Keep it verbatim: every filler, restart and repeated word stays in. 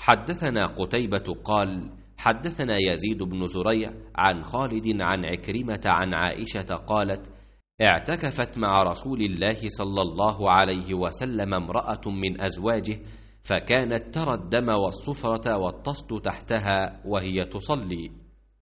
حدثنا قتيبة قال حدثنا يزيد بن زريع عن خالد عن عكرمة عن عائشة قالت اعتكفت مع رسول الله صلى الله عليه وسلم امرأة من أزواجه فكانت ترى الدم والصفرة والطست تحتها وهي تصلي